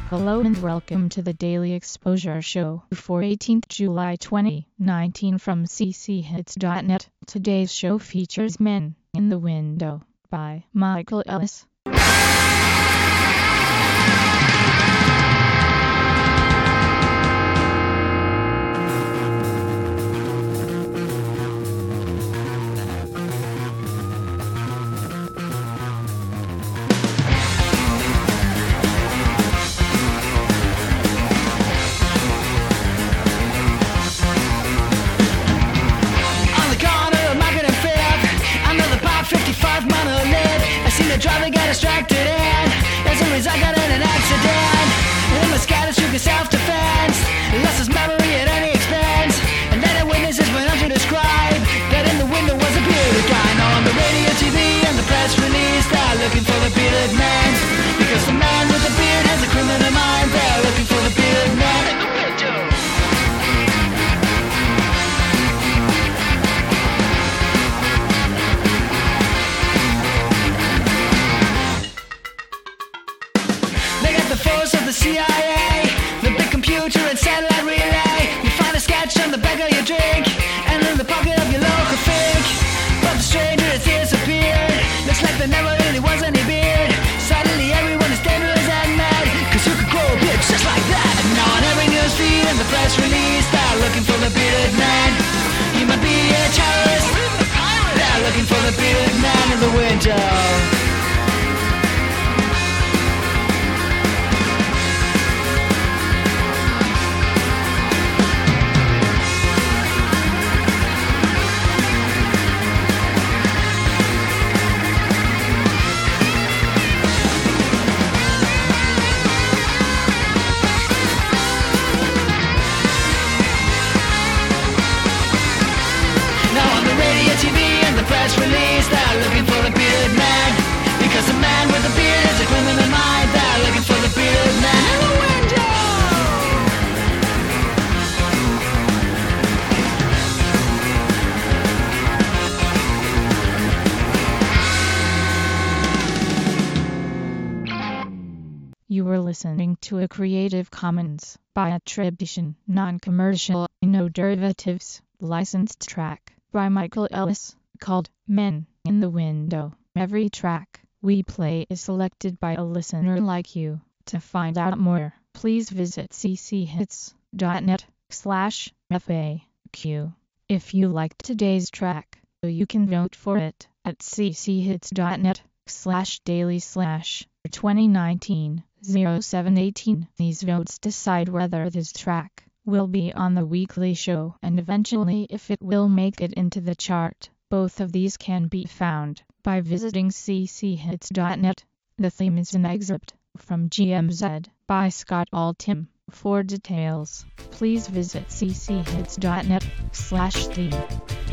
Hello and welcome to the Daily Exposure Show for 18th July 2019 from cchits.net. Today's show features Men in the Window by Michael Ellis. The driver got distracted and as a result got in an accident. And Moscato shook his self-defense, lost his memory at any expense. And then the witnesses went on to describe that in the window was a bearded guy. Now on the radio, TV and the press release, they're looking for the bearded man, because the man with the beard has a criminal mind. They're looking for the bearded man in the window. The force of the CIA, the big computer and satellite relay. You find a sketch on the back of your drink and in the pocket of your local fink. But the stranger has disappeared. Looks like there never really was any beard. Suddenly everyone is dangerous and mad, cause you could grow a beard just like that. And now on every news feed and the press release, they're looking for the bearded man. He might be a terrorist, they're looking for the bearded man in the window. TV and the press release, they're looking for the bearded man, because the man with the beard has a criminal mind. They're looking for the bearded man in the window. You were listening to a Creative Commons by attribution, non-commercial, no derivatives, licensed track by Michael Ellis, called Men in the Window. Every track we play is selected by a listener like you. To find out more, please visit cchits.net/FAQ. If you liked today's track, you can vote for it at cchits.net/daily/2019-0718. These votes decide whether this track will be on the weekly show and eventually if it will make it into the chart. Both of these can be found by visiting cchits.net. The theme is an excerpt from GMZ by Scott Altham. For details, please visit cchits.net/theme.